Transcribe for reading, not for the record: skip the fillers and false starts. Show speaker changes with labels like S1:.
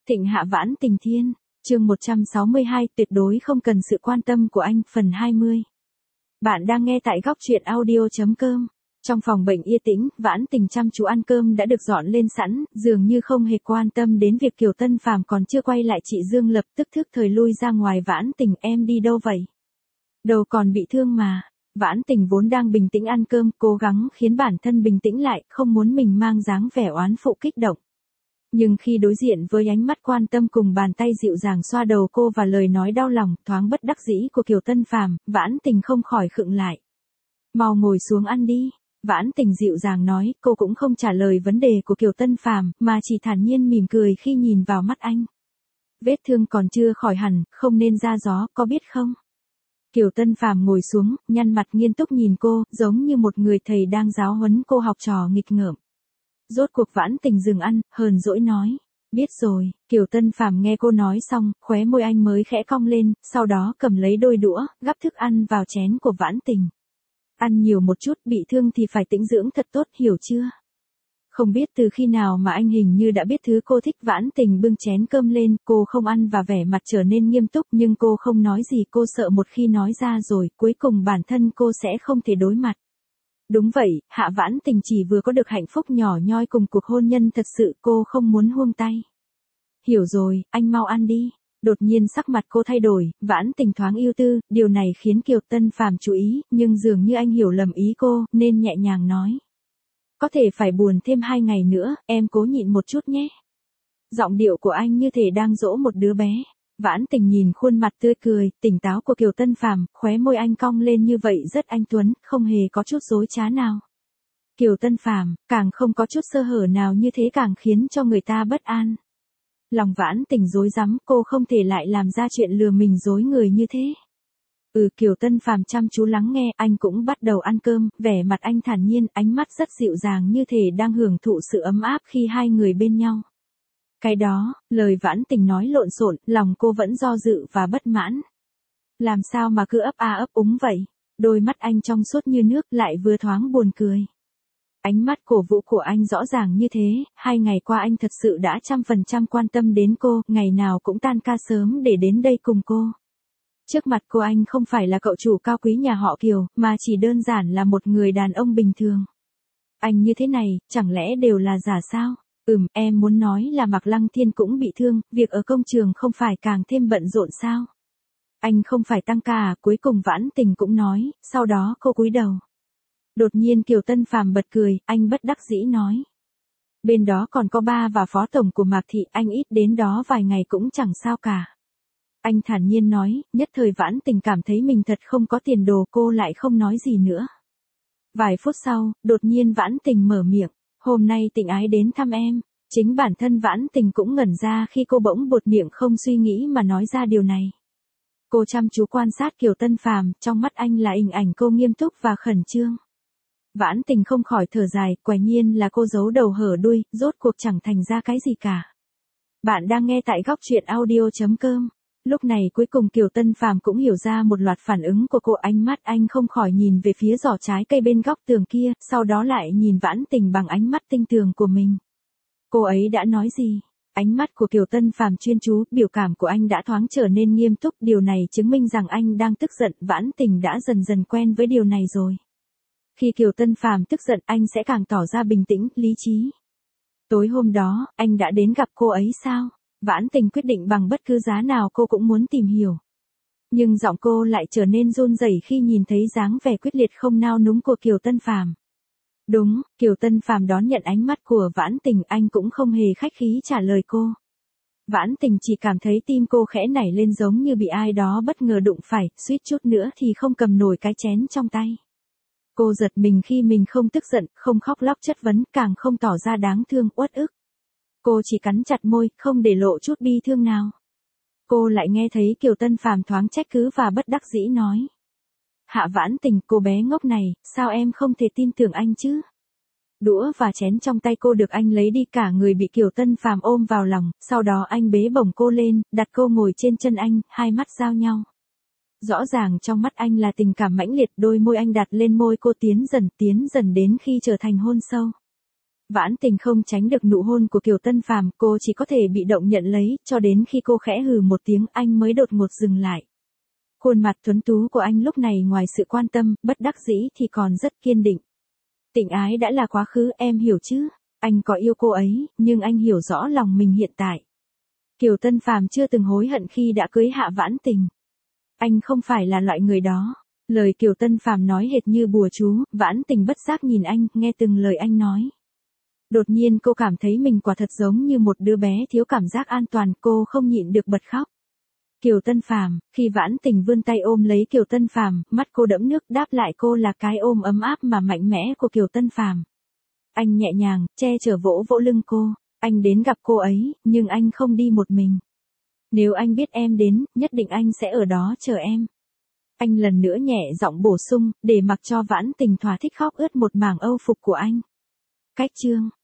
S1: Thịnh hạ vãn tình thiên, chương 162, tuyệt đối không cần sự quan tâm của anh, phần 20. Bạn đang nghe tại góc truyện audio.com. Trong phòng bệnh yên tĩnh, Vãn Tình chăm chú ăn cơm đã được dọn lên sẵn, dường như không hề quan tâm đến việc Kiều Tân Phàm còn chưa quay lại. Chị Dương lập tức thức thời lui ra ngoài. Vãn Tình, em đi đâu vậy? Đầu còn bị thương mà. Vãn Tình vốn đang bình tĩnh ăn cơm, cố gắng khiến bản thân bình tĩnh lại, không muốn mình mang dáng vẻ oán phụ kích động. Nhưng khi đối diện với ánh mắt quan tâm cùng bàn tay dịu dàng xoa đầu cô và lời nói đau lòng, thoáng bất đắc dĩ của Kiều Tân Phàm, Vãn Tình không khỏi khựng lại. Mau ngồi xuống ăn đi. Vãn Tình dịu dàng nói, cô cũng không trả lời vấn đề của Kiều Tân Phàm, mà chỉ thản nhiên mỉm cười khi nhìn vào mắt anh. Vết thương còn chưa khỏi hẳn, không nên ra gió, có biết không? Kiều Tân Phàm ngồi xuống, nhăn mặt nghiêm túc nhìn cô, giống như một người thầy đang giáo huấn cô học trò nghịch ngợm. Rốt cuộc Vãn Tình dừng ăn, hờn dỗi nói. Biết rồi. Kiều Tân Phàm nghe cô nói xong, khóe môi anh mới khẽ cong lên, sau đó cầm lấy đôi đũa, gắp thức ăn vào chén của Vãn Tình. Ăn nhiều một chút, bị thương thì phải tĩnh dưỡng thật tốt, hiểu chưa? Không biết từ khi nào mà anh hình như đã biết thứ cô thích. Vãn Tình bưng chén cơm lên, cô không ăn và vẻ mặt trở nên nghiêm túc, nhưng cô không nói gì, cô sợ một khi nói ra rồi, cuối cùng bản thân cô sẽ không thể đối mặt. Đúng vậy, Hạ Vãn Tình chỉ vừa có được hạnh phúc nhỏ nhoi cùng cuộc hôn nhân thật sự, cô không muốn buông tay. Hiểu rồi, anh mau ăn đi. Đột nhiên sắc mặt cô thay đổi, Vãn Tình thoáng ưu tư, điều này khiến Kiều Tân Phàm chú ý, nhưng dường như anh hiểu lầm ý cô, nên nhẹ nhàng nói. Có thể phải buồn thêm 2 ngày nữa, em cố nhịn một chút nhé. Giọng điệu của anh như thể đang dỗ một đứa bé. Vãn Tình nhìn khuôn mặt tươi cười, tỉnh táo của Kiều Tân Phàm, khóe môi anh cong lên như vậy rất anh tuấn, không hề có chút dối trá nào. Kiều Tân Phàm, càng không có chút sơ hở nào như thế càng khiến cho người ta bất an. Lòng Vãn Tình rối rắm, cô không thể lại làm ra chuyện lừa mình dối người như thế. Kiều Tân Phàm chăm chú lắng nghe, anh cũng bắt đầu ăn cơm, vẻ mặt anh thản nhiên, ánh mắt rất dịu dàng như thể đang hưởng thụ sự ấm áp khi hai người bên nhau. Cái đó, lời Vãn Tình nói lộn xộn, lòng cô vẫn do dự và bất mãn. Làm sao mà cứ ấp a ấp úng vậy? Đôi mắt anh trong suốt như nước, lại vừa thoáng buồn cười. Ánh mắt cổ vũ của anh rõ ràng như thế, 2 ngày qua anh thật sự đã 100% quan tâm đến cô, ngày nào cũng tan ca sớm để đến đây cùng cô. Trước mặt cô anh không phải là cậu chủ cao quý nhà họ Kiều, mà chỉ đơn giản là một người đàn ông bình thường. Anh như thế này, chẳng lẽ đều là giả sao? Em muốn nói là Mạc Lăng Thiên cũng bị thương, việc ở công trường không phải càng thêm bận rộn sao? Anh không phải tăng ca à? Cuối cùng Vãn Tình cũng nói, sau đó cô cúi đầu. Đột nhiên Kiều Tân Phàm bật cười, anh bất đắc dĩ nói. Bên đó còn có ba và phó tổng của Mạc Thị, anh ít đến đó vài ngày cũng chẳng sao cả. Anh thản nhiên nói, nhất thời Vãn Tình cảm thấy mình thật không có tiền đồ, cô lại không nói gì nữa. Vài phút sau, đột nhiên Vãn Tình mở miệng, hôm nay Tình ái đến thăm em. Chính bản thân Vãn Tình cũng ngẩn ra khi cô bỗng buột miệng không suy nghĩ mà nói ra điều này. Cô chăm chú quan sát Kiều Tân Phàm, trong mắt anh là hình ảnh cô nghiêm túc và khẩn trương. Vãn Tình không khỏi thở dài, quả nhiên là cô giấu đầu hở đuôi, rốt cuộc chẳng thành ra cái gì cả. Bạn đang nghe tại góc truyện audio.com. Lúc này cuối cùng Kiều Tân Phàm cũng hiểu ra một loạt phản ứng của cô, ánh mắt anh không khỏi nhìn về phía giỏ trái cây bên góc tường kia, sau đó lại nhìn Vãn Tình bằng ánh mắt tinh tường của mình. Cô ấy đã nói gì? Ánh mắt của Kiều Tân Phàm chuyên chú, biểu cảm của anh đã thoáng trở nên nghiêm túc, điều này chứng minh rằng anh đang tức giận. Vãn Tình đã dần dần quen với điều này rồi. Khi Kiều Tân Phàm tức giận, anh sẽ càng tỏ ra bình tĩnh, lý trí. Tối hôm đó, anh đã đến gặp cô ấy sao? Vãn Tình quyết định bằng bất cứ giá nào cô cũng muốn tìm hiểu. Nhưng giọng cô lại trở nên run rẩy khi nhìn thấy dáng vẻ quyết liệt không nao núng của Kiều Tân Phàm. Đúng, Kiều Tân Phàm đón nhận ánh mắt của Vãn Tình, anh cũng không hề khách khí trả lời cô. Vãn Tình chỉ cảm thấy tim cô khẽ nảy lên giống như bị ai đó bất ngờ đụng phải, suýt chút nữa thì không cầm nổi cái chén trong tay. Cô giật mình khi mình không tức giận, không khóc lóc chất vấn, càng không tỏ ra đáng thương, uất ức. Cô chỉ cắn chặt môi, không để lộ chút bi thương nào. Cô lại nghe thấy Kiều Tân Phàm thoáng trách cứ và bất đắc dĩ nói. Hạ Vãn Tình, cô bé ngốc này, sao em không thể tin tưởng anh chứ? Đũa và chén trong tay cô được anh lấy đi, cả người bị Kiều Tân Phàm ôm vào lòng, sau đó anh bế bổng cô lên, đặt cô ngồi trên chân anh, hai mắt giao nhau. Rõ ràng trong mắt anh là tình cảm mãnh liệt, đôi môi anh đặt lên môi cô tiến dần đến khi trở thành hôn sâu. Vãn Tình không tránh được nụ hôn của Kiều Tân Phàm, cô chỉ có thể bị động nhận lấy, cho đến khi cô khẽ hừ một tiếng, anh mới đột ngột dừng lại. Khuôn mặt tuấn tú của anh lúc này ngoài sự quan tâm, bất đắc dĩ thì còn rất kiên định. Tình ái đã là quá khứ, em hiểu chứ? Anh có yêu cô ấy, nhưng anh hiểu rõ lòng mình hiện tại. Kiều Tân Phàm chưa từng hối hận khi đã cưới Hạ Vãn Tình. Anh không phải là loại người đó. Lời Kiều Tân Phàm nói hệt như bùa chú, Vãn Tình bất giác nhìn anh, nghe từng lời anh nói. Đột nhiên cô cảm thấy mình quả thật giống như một đứa bé thiếu cảm giác an toàn, cô không nhịn được bật khóc. Kiều Tân Phàm, khi Vãn Tình vươn tay ôm lấy Kiều Tân Phàm, mắt cô đẫm nước, đáp lại cô là cái ôm ấm áp mà mạnh mẽ của Kiều Tân Phàm. Anh nhẹ nhàng, che chở vỗ vỗ lưng cô, anh đến gặp cô ấy, nhưng anh không đi một mình. Nếu anh biết em đến, nhất định anh sẽ ở đó chờ em. Anh lần nữa nhẹ giọng bổ sung, để mặc cho Vãn Tình thỏa thích khóc ướt một mảng âu phục của anh. Cách chương